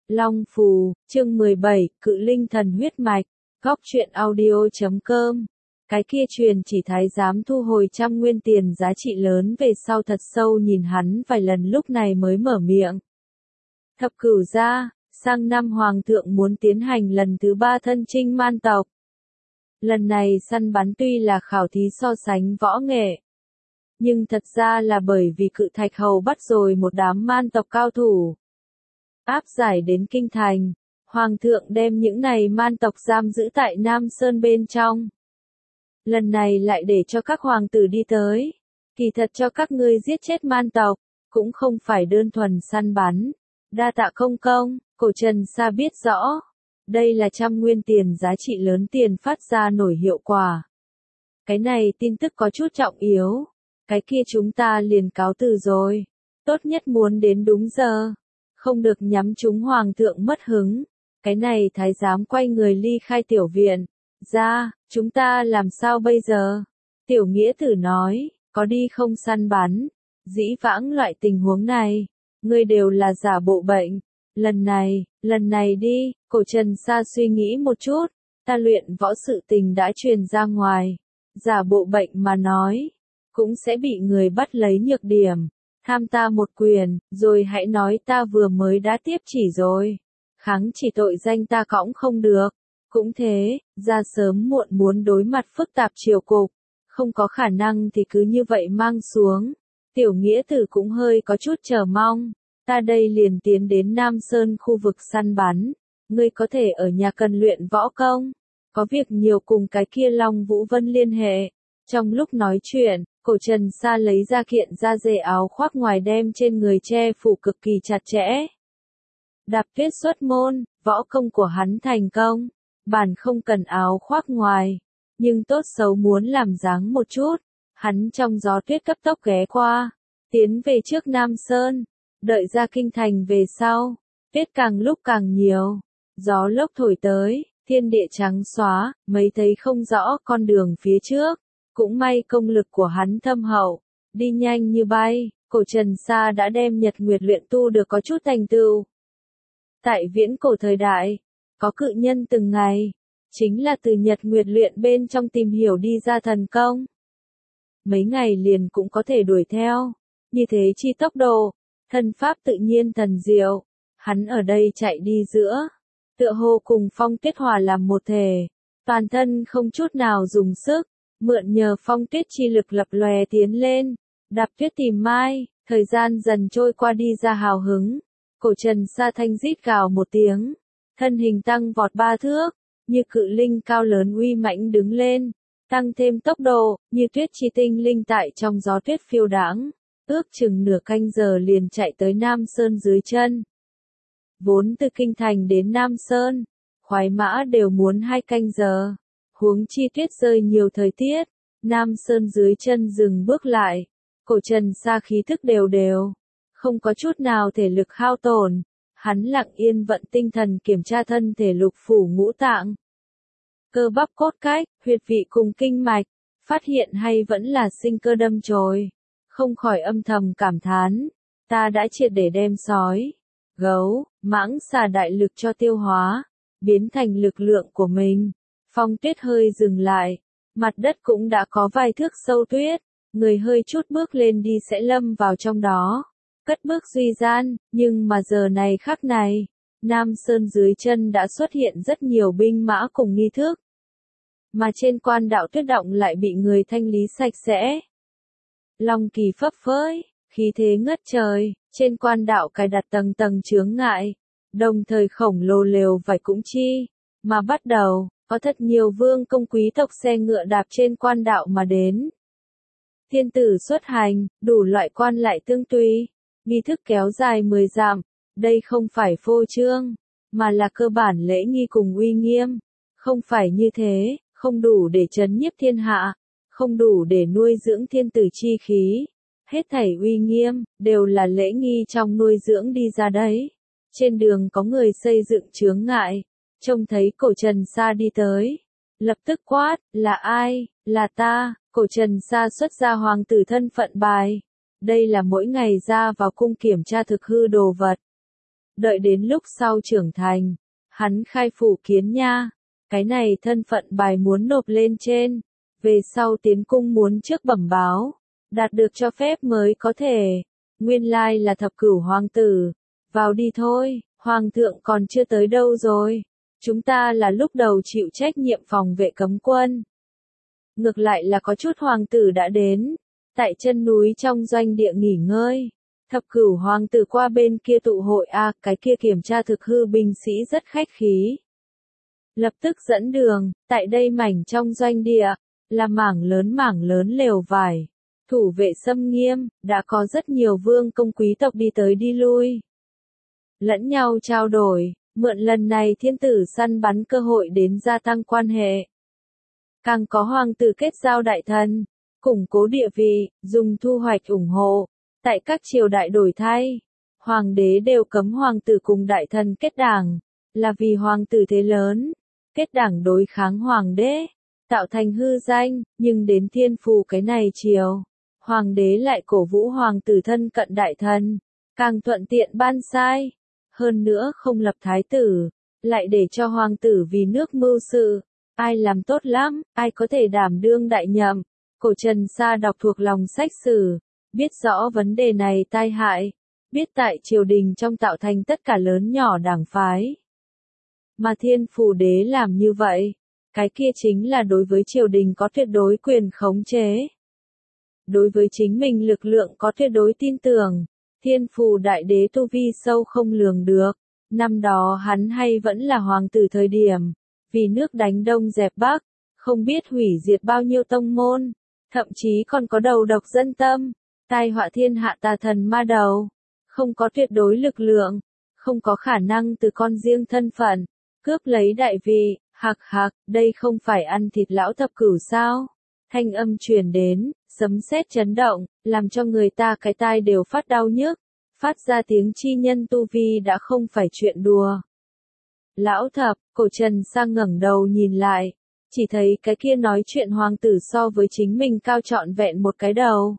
Long Phù, chương 17, Cự Linh Thần Huyết Mạch, Góc truyện audio.com. Cái kia truyền chỉ thái giám thu hồi 100 nguyên tiền giá trị lớn về sau thật sâu nhìn hắn vài lần lúc này mới mở miệng. Thập cửu gia, sang năm hoàng thượng muốn tiến hành lần thứ 3 thân chinh man tộc. Lần này săn bắn tuy là khảo thí so sánh võ nghệ, nhưng thật ra là bởi vì Cự Thạch Hầu bắt rồi một đám man tộc cao thủ. Áp giải đến kinh thành, hoàng thượng đem những này man tộc giam giữ tại Nam Sơn bên trong. Lần này lại để cho các hoàng tử đi tới, kỳ thật cho các ngươi giết chết man tộc, cũng không phải đơn thuần săn bắn. Đa tạ công công, cổ Trần Sa biết rõ, đây là 100 nguyên tiền giá trị lớn tiền phát ra nổi hiệu quả. Cái này tin tức có chút trọng yếu, cái kia chúng ta liền cáo từ rồi, tốt nhất muốn đến đúng giờ, không được nhắm chúng hoàng thượng mất hứng. Cái này thái giám quay người ly khai tiểu viện, ra, chúng ta làm sao bây giờ? Tiểu nghĩa tử nói, có đi không săn bắn, dĩ vãng loại tình huống này, ngươi đều là giả bộ bệnh, lần này đi, cổ Trần Sa suy nghĩ một chút, ta luyện võ sự tình đã truyền ra ngoài, giả bộ bệnh mà nói, cũng sẽ bị người bắt lấy nhược điểm, tham ta một quyền, rồi hãy nói ta vừa mới đã tiếp chỉ rồi, kháng chỉ tội danh ta cõng không được. Cũng thế, ra sớm muộn muốn đối mặt phức tạp triều cục, không có khả năng thì cứ như vậy mang xuống. Tiểu nghĩa tử cũng hơi có chút chờ mong, ta đây liền tiến đến Nam Sơn khu vực săn bắn, ngươi có thể ở nhà cần luyện võ công, có việc nhiều cùng cái kia Long Vũ Vân liên hệ. Trong lúc nói chuyện, cổ Trần Sa lấy ra kiện da dê áo khoác ngoài đem trên người che phủ cực kỳ chặt chẽ. Đạp tuyết xuất môn, võ công của hắn thành công. Bản không cần áo khoác ngoài, nhưng tốt xấu muốn làm dáng một chút, hắn trong gió tuyết cấp tốc ghé qua, tiến về trước Nam Sơn, đợi ra kinh thành về sau, tuyết càng lúc càng nhiều, gió lốc thổi tới, thiên địa trắng xóa, mấy thấy không rõ con đường phía trước, cũng may công lực của hắn thâm hậu, đi nhanh như bay, cổ Trần Sa đã đem Nhật Nguyệt luyện tu được có chút thành tựu. Tại viễn cổ thời đại, có cự nhân từng ngày, chính là từ Nhật Nguyệt luyện bên trong tìm hiểu đi ra thần công. Mấy ngày liền cũng có thể đuổi theo, như thế chi tốc độ, thân pháp tự nhiên thần diệu, hắn ở đây chạy đi giữa, tựa hồ cùng phong tuyết hòa làm một thể, toàn thân không chút nào dùng sức, mượn nhờ phong tuyết chi lực lập lòe tiến lên, đạp tuyết tìm mai, thời gian dần trôi qua đi ra hào hứng, cổ Trần Sa thanh rít gào một tiếng. Thân hình tăng vọt 3 thước, như cự linh cao lớn uy mãnh đứng lên, tăng thêm tốc độ, như tuyết chi tinh linh tại trong gió tuyết phiêu đãng, ước chừng nửa canh giờ liền chạy tới Nam Sơn dưới chân. Vốn từ kinh thành đến Nam Sơn, khoái mã đều muốn 2 canh giờ, huống chi tuyết rơi nhiều thời tiết, Nam Sơn dưới chân dừng bước lại, cổ Trần Sa khí thức đều đều, không có chút nào thể lực hao tổn. Hắn lặng yên vận tinh thần kiểm tra thân thể lục phủ ngũ tạng. Cơ bắp cốt cách, huyệt vị cùng kinh mạch, phát hiện hay vẫn là sinh cơ đâm chồi. Không khỏi âm thầm cảm thán, ta đã triệt để đem sói, gấu, mãng xà đại lực cho tiêu hóa, biến thành lực lượng của mình. Phong tuyết hơi dừng lại, mặt đất cũng đã có vài thước sâu tuyết, người hơi chút bước lên đi sẽ lâm vào trong đó. Cất bước duy gian, nhưng mà giờ này khắc này, Nam Sơn dưới chân đã xuất hiện rất nhiều binh mã cùng nghi thức. Mà trên quan đạo tuyết động lại bị người thanh lý sạch sẽ. Long kỳ phấp phới, khí thế ngất trời, trên quan đạo cài đặt tầng tầng chướng ngại, đồng thời khổng lồ lều vải cũng chi, mà bắt đầu, có thật nhiều vương công quý tộc xe ngựa đạp trên quan đạo mà đến. Thiên tử xuất hành, đủ loại quan lại tương tùy. Nghi thức kéo dài 10 dặm, đây không phải phô trương, mà là cơ bản lễ nghi cùng uy nghiêm, không phải như thế, không đủ để trấn nhiếp thiên hạ, không đủ để nuôi dưỡng thiên tử chi khí, hết thảy uy nghiêm, đều là lễ nghi trong nuôi dưỡng đi ra đấy. Trên đường có người xây dựng chướng ngại, trông thấy cổ Trần Sa đi tới, lập tức quát, là ai, là ta, cổ Trần Sa xuất ra hoàng tử thân phận bài. Đây là mỗi ngày ra vào cung kiểm tra thực hư đồ vật. đợi đến lúc sau trưởng thành, hắn khai phủ kiến nha, cái này thân phận bài muốn nộp lên trên, về sau tiến cung muốn trước bẩm báo, đạt được cho phép mới có thể, nguyên lai là thập cửu hoàng tử, vào đi thôi, hoàng thượng còn chưa tới đâu rồi, chúng ta là lúc đầu chịu trách nhiệm phòng vệ cấm quân. Ngược lại là có chút hoàng tử đã đến, tại chân núi trong doanh địa nghỉ ngơi. Thập cửu hoàng tử qua bên kia tụ hội cái kia kiểm tra thực hư binh sĩ rất khách khí. Lập tức dẫn đường, tại đây mảnh trong doanh địa, là mảng lớn lều vải. Thủ vệ xâm nghiêm, đã có rất nhiều vương công quý tộc đi tới đi lui. Lẫn nhau trao đổi, mượn lần này thiên tử săn bắn cơ hội đến gia tăng quan hệ. Càng có hoàng tử kết giao đại thần, củng cố địa vị, dùng thu hoạch ủng hộ. Tại các triều đại đổi thay, hoàng đế đều cấm hoàng tử cùng đại thần kết đảng, là vì hoàng tử thế lớn, kết đảng đối kháng hoàng đế, tạo thành hư danh, nhưng đến thiên phù cái này triều, hoàng đế lại cổ vũ hoàng tử thân cận đại thần, càng thuận tiện ban sai, hơn nữa không lập thái tử, lại để cho hoàng tử vì nước mưu sự, ai làm tốt lắm, ai có thể đảm đương đại nhậm. Cổ Trần Sa đọc thuộc lòng sách sử, biết rõ vấn đề này tai hại, biết tại triều đình trong tạo thành tất cả lớn nhỏ đảng phái. Mà thiên phủ đế làm như vậy, cái kia chính là đối với triều đình có tuyệt đối quyền khống chế. Đối với chính mình lực lượng có tuyệt đối tin tưởng, thiên phủ đại đế tu vi sâu không lường được, năm đó hắn hay vẫn là hoàng tử thời điểm, vì nước đánh đông dẹp bắc, không biết hủy diệt bao nhiêu tông môn, thậm chí còn có đầu độc dân tâm. Tai họa thiên hạ tà thần ma đầu, không có tuyệt đối lực lượng, không có khả năng từ con riêng thân phận, cướp lấy đại vị, hạc, đây không phải ăn thịt lão thập cửu sao? Thanh âm truyền đến, sấm sét chấn động, làm cho người ta cái tai đều phát đau nhức, phát ra tiếng chi nhân tu vi đã không phải chuyện đùa. Lão thập, Cổ Trần Sang ngẩng đầu nhìn lại, chỉ thấy cái kia nói chuyện hoàng tử so với chính mình cao trọn vẹn một cái đầu.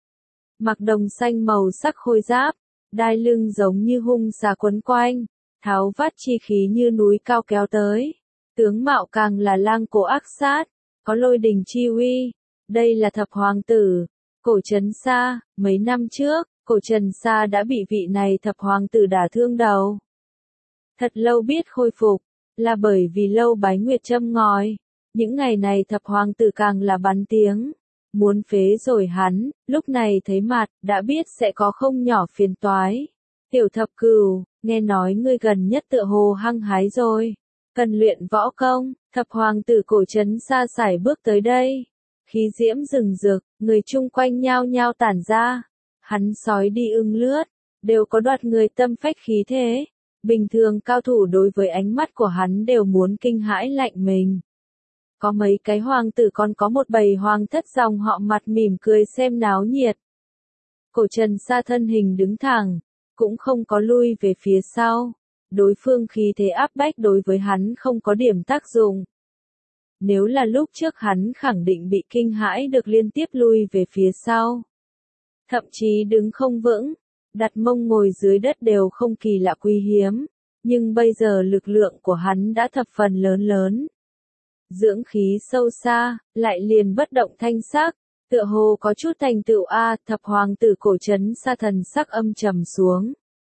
Mặc đồng xanh màu sắc khôi giáp, đai lưng giống như hung xà quấn quanh, tháo vát chi khí như núi cao kéo tới, tướng mạo càng là lang cổ ác sát, có lôi đình chi uy. Đây là thập hoàng tử, Cổ Trấn Sa. Mấy năm trước, Cổ Trần Sa đã bị vị này thập hoàng tử đả thương đầu. Thật lâu biết khôi phục, là bởi vì lâu bái nguyệt châm ngòi. Những ngày này thập hoàng tử càng là bắn tiếng, muốn phế rồi hắn, lúc này thấy mặt, đã biết sẽ có không nhỏ phiền toái. Tiểu thập cửu, nghe nói ngươi gần nhất tựa hồ hăng hái rồi, cần luyện võ công. Thập hoàng tử Cổ Trấn Sa sải bước tới đây, khí diễm rừng rực, người chung quanh nhao nhao tản ra, hắn sói đi ưng lướt, đều có đoạt người tâm phách khí thế. Bình thường cao thủ đối với ánh mắt của hắn đều muốn kinh hãi lạnh mình. Có mấy cái hoàng tử còn có một bầy hoàng thất dòng họ mặt mỉm cười xem náo nhiệt. Cổ Trần Sa thân hình đứng thẳng, cũng không có lui về phía sau. Đối phương khí thế áp bách đối với hắn không có điểm tác dụng. Nếu là lúc trước hắn khẳng định bị kinh hãi được liên tiếp lui về phía sau. Thậm chí đứng không vững, đặt mông ngồi dưới đất đều không kỳ lạ quý hiếm. Nhưng bây giờ lực lượng của hắn đã thập phần lớn. Dưỡng khí sâu xa, lại liền bất động thanh sắc, tựa hồ có chút thành tựu thập hoàng tử Cổ Trấn Sa thần sắc âm trầm xuống.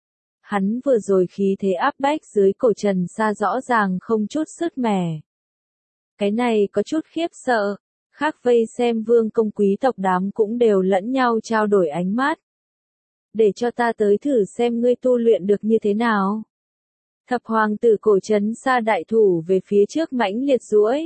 Hắn vừa rồi khí thế áp bách dưới Cổ Trần Sa rõ ràng không chút sứt mẻ. Cái này có chút khiếp sợ, khác vây xem vương công quý tộc đám cũng đều lẫn nhau trao đổi ánh mắt. Để cho ta tới thử xem ngươi tu luyện được như thế nào. Thập hoàng tử Cổ Trấn Sa đại thủ về phía trước mãnh liệt duỗi.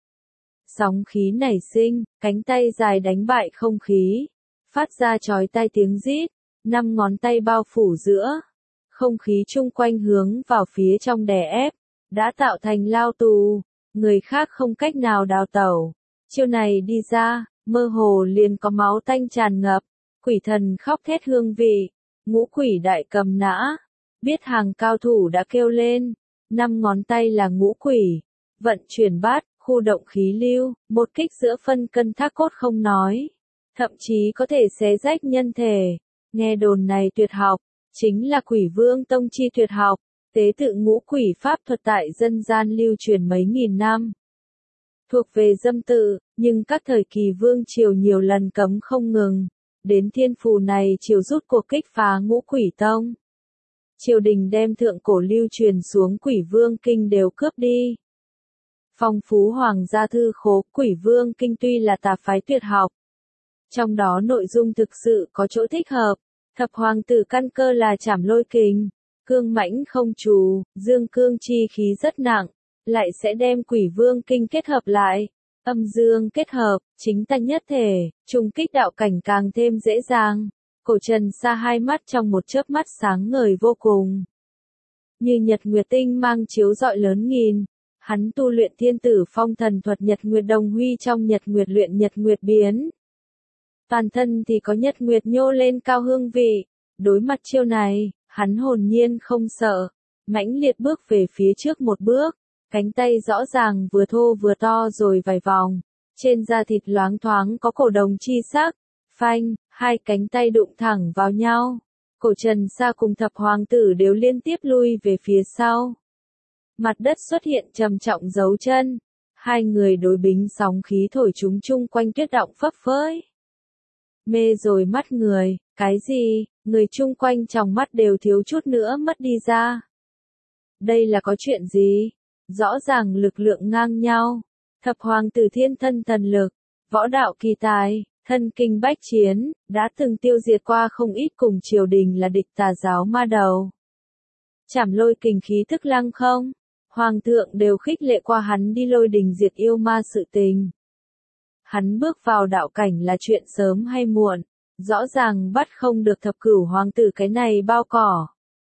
Sóng khí nảy sinh, cánh tay dài đánh bại không khí, phát ra chói tai tiếng rít, 5 ngón tay bao phủ giữa, không khí chung quanh hướng vào phía trong đè ép, đã tạo thành lao tù, người khác không cách nào đào tẩu. Chiêu này đi ra, mơ hồ liền có máu tanh tràn ngập, quỷ thần khóc thét hương vị, ngũ quỷ đại cầm nã. Biết hàng cao thủ đã kêu lên, 5 ngón tay là ngũ quỷ, vận chuyển bát, khu động khí lưu, một kích giữa phân cân thác cốt không nói, thậm chí có thể xé rách nhân thể. Nghe đồn này tuyệt học, chính là Quỷ Vương Tông chi tuyệt học, Tế tự ngũ quỷ pháp thuật tại dân gian lưu truyền mấy nghìn năm. Thuộc về dâm tự, nhưng các thời kỳ vương triều nhiều lần cấm không ngừng. Đến thiên phù này triều rút cuộc kích phá ngũ quỷ tông. Triều đình đem thượng cổ lưu truyền xuống Quỷ Vương Kinh đều cướp đi. Phong phú hoàng gia thư khố, Quỷ Vương Kinh tuy là tà phái tuyệt học. Trong đó nội dung thực sự có chỗ thích hợp. Thập hoàng tử căn cơ là Trảm Lôi Kình, cương mãnh không trù, dương cương chi khí rất nặng, lại sẽ đem Quỷ Vương Kinh kết hợp lại. Âm dương kết hợp, chính tánh nhất thể, trùng kích đạo cảnh càng thêm dễ dàng. Cổ Trần Sa hai mắt trong một chớp mắt sáng ngời vô cùng. Như nhật nguyệt tinh mang chiếu rọi lớn nghìn, hắn tu luyện thiên tử phong thần thuật nhật nguyệt đồng huy trong nhật nguyệt luyện nhật nguyệt biến. Toàn thân thì có nhật nguyệt nhô lên cao hương vị, đối mặt chiêu này, hắn hồn nhiên không sợ, mãnh liệt bước về phía trước một bước, cánh tay rõ ràng vừa thô vừa to rồi vài vòng, trên da thịt loáng thoáng có cổ đồng chi sắc, phanh, hai cánh tay đụng thẳng vào nhau. Cổ Trần Sa cùng thập hoàng tử đều liên tiếp lui về phía sau. Mặt đất xuất hiện trầm trọng dấu chân. Hai người đối bính sóng khí thổi chúng chung quanh tuyết động phấp phới. Mê rồi mắt người, cái gì, người chung quanh trong mắt đều thiếu chút nữa mất đi ra. Đây là có chuyện gì? Rõ ràng lực lượng ngang nhau. Thập hoàng tử thiên thân thần lực, võ đạo kỳ tài. Thân kinh bách chiến, đã từng tiêu diệt qua không ít cùng triều đình là địch tà giáo ma đầu. Trảm Lôi Kình khí thức lăng không, hoàng thượng đều khích lệ qua hắn đi lôi đình diệt yêu ma sự tình. Hắn bước vào đạo cảnh là chuyện sớm hay muộn, rõ ràng bắt không được thập cửu hoàng tử cái này bao cỏ.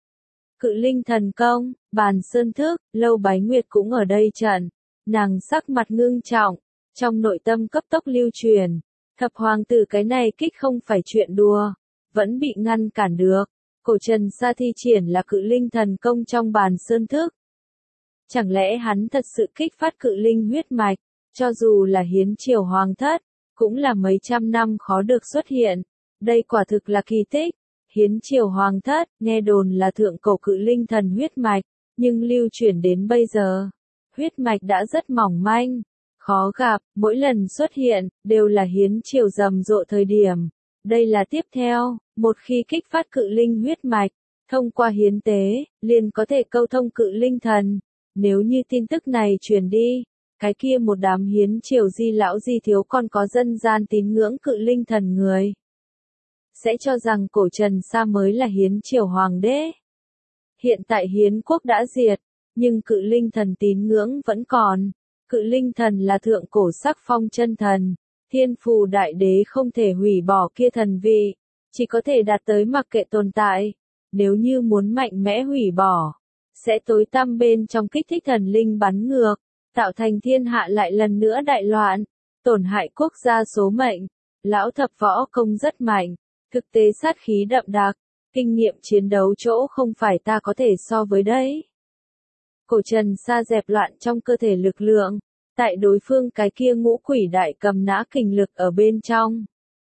Cự linh thần công, bàn sơn thức, Lâu Bái Nguyệt cũng ở đây trận, nàng sắc mặt ngưng trọng, trong nội tâm cấp tốc lưu truyền. Thập hoàng tử cái này kích không phải chuyện đùa, vẫn bị ngăn cản được. Cổ Trần Sa thi triển là cự linh thần công trong bàn sơn thức. Chẳng lẽ hắn thật sự kích phát cự linh huyết mạch, cho dù là hiến triều hoàng thất, cũng là mấy trăm năm khó được xuất hiện. Đây quả thực là kỳ tích. Hiến triều hoàng thất, nghe đồn là thượng cổ cự linh thần huyết mạch, nhưng lưu truyền đến bây giờ, huyết mạch đã rất mỏng manh. Khó gặp, mỗi lần xuất hiện, đều là hiến triều rầm rộ thời điểm. Đây là tiếp theo, một khi kích phát cự linh huyết mạch, thông qua hiến tế, liền có thể câu thông cự linh thần. Nếu như tin tức này truyền đi, cái kia một đám hiến triều di lão di thiếu còn có dân gian tín ngưỡng cự linh thần người. Sẽ cho rằng cổ Trần Sa mới là hiến triều hoàng đế. Hiện tại hiến quốc đã diệt, nhưng cự linh thần tín ngưỡng vẫn còn. Cự linh thần là thượng cổ sắc phong chân thần, thiên phù đại đế không thể hủy bỏ kia thần vị, chỉ có thể đạt tới mặc kệ tồn tại. Nếu như muốn mạnh mẽ hủy bỏ, sẽ tối tăm bên trong kích thích thần linh bắn ngược, tạo thành thiên hạ lại lần nữa đại loạn, tổn hại quốc gia số mệnh. Lão thập võ công rất mạnh, thực tế sát khí đậm đặc, kinh nghiệm chiến đấu chỗ không phải ta có thể so với đấy. Cổ Trần Sa dẹp loạn trong cơ thể lực lượng, tại đối phương cái kia ngũ quỷ đại cầm nã kình lực ở bên trong.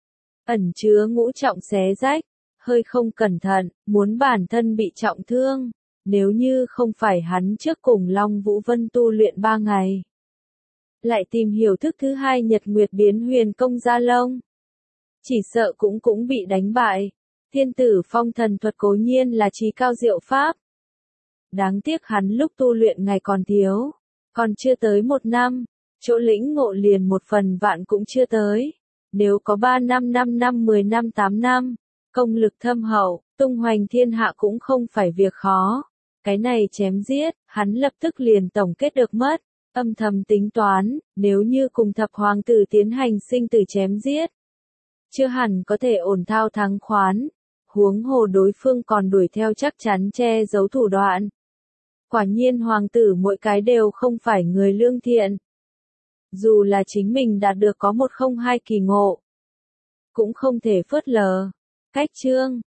Ẩn chứa ngũ trọng xé rách, hơi không cẩn thận, muốn bản thân bị trọng thương, nếu như không phải hắn trước cùng Long Vũ Vân tu luyện 3 ngày. Lại tìm hiểu thức thứ hai nhật nguyệt biến huyền công gia lông. Chỉ sợ cũng bị đánh bại. Thiên tử phong thần thuật cố nhiên là trí cao diệu pháp. Đáng tiếc hắn lúc tu luyện ngày còn thiếu, còn chưa tới 1 năm, chỗ lĩnh ngộ liền 1/1000 cũng chưa tới. Nếu có 3 năm 5 năm 10 năm 8 năm, công lực thâm hậu, tung hoành thiên hạ cũng không phải việc khó. Cái này chém giết, hắn lập tức liền tổng kết được mất, âm thầm tính toán, nếu như cùng thập hoàng tử tiến hành sinh tử chém giết, chưa hẳn có thể ổn thao thắng khoán, huống hồ đối phương còn đuổi theo chắc chắn che giấu thủ đoạn. Quả nhiên hoàng tử mỗi cái đều không phải người lương thiện. Dù là chính mình đạt được có 102 kỳ ngộ, cũng không thể phớt lờ. Cách chương